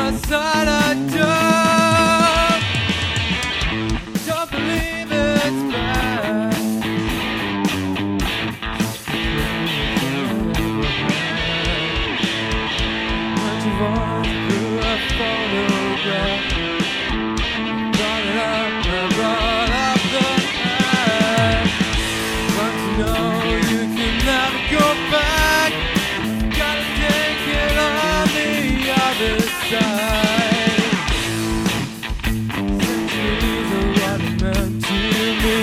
outside a door. Don't believe it's bad. What you want through a photograph. Brought it up, I brought up the past. Want to know you can never go back. Gotta take it on the other side. Centuries of what it meant to me.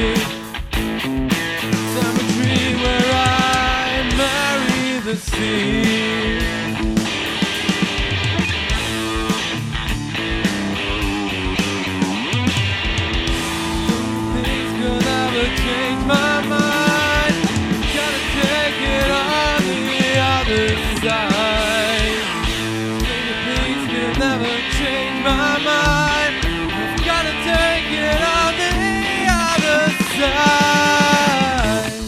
Cemetery where I marry the sea. Things could never change my mind. Gotta take it on the other side. Things could never change my mind. Gotta take it on the other side.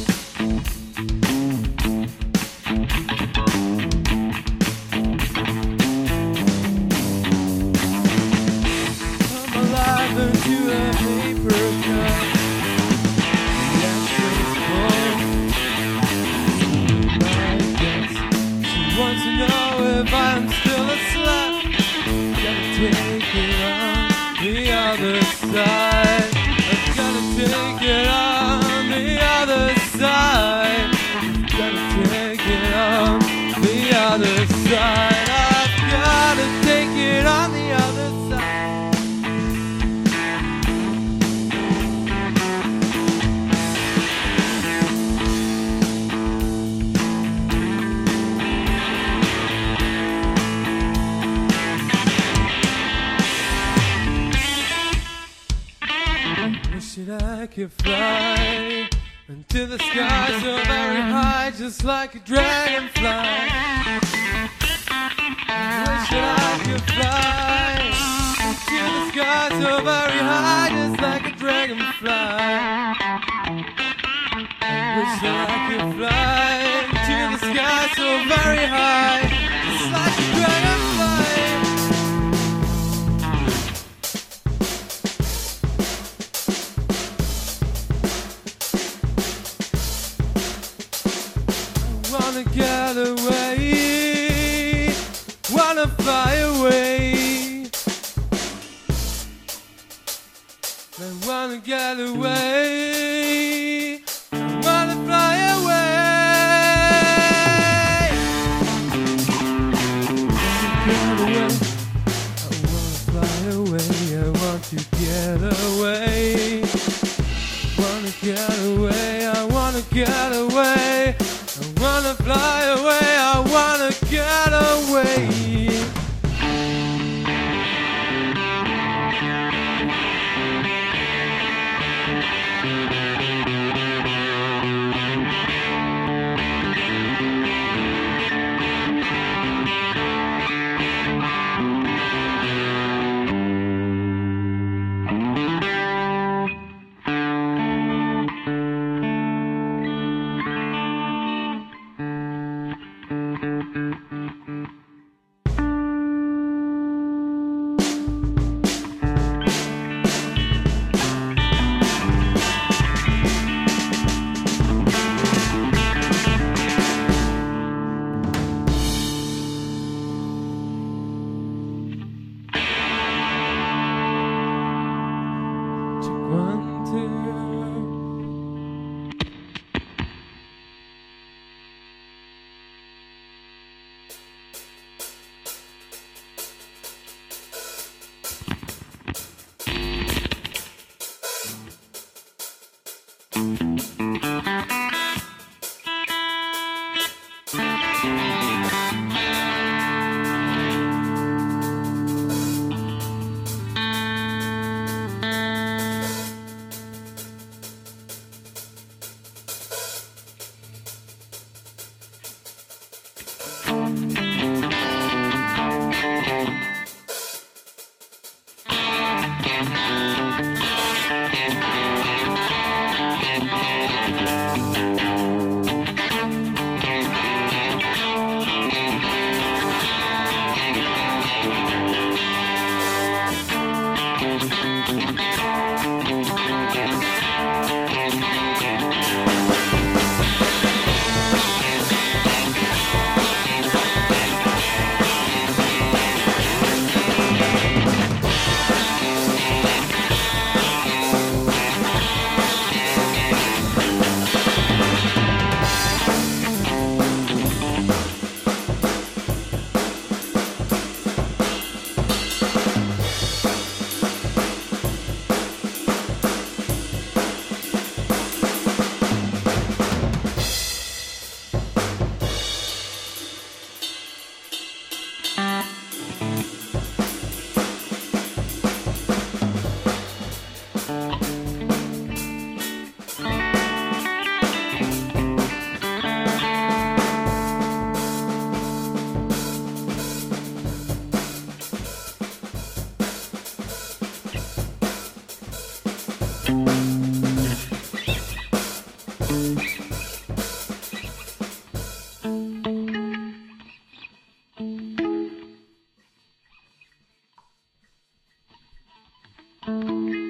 I'm alive into a paper cup. She wants to know if I'm still a slut. Gotta take it on the other side. I've gotta take it on the other side. Gotta take it on the other side. I've gotta take it on the other side. Wish that I could fly into the sky so very high, just like a dragonfly. Wish that I could fly into the sky so very high, just like a dragonfly. Wish that I could fly into the sky so very high, just like a dragonfly. Wanna get away, wanna fly away. I wanna get away, I wanna fly away. I wanna fly away, I want to get away. Wanna get away, I wanna get away. I wanna fly away, I wanna get away. Thank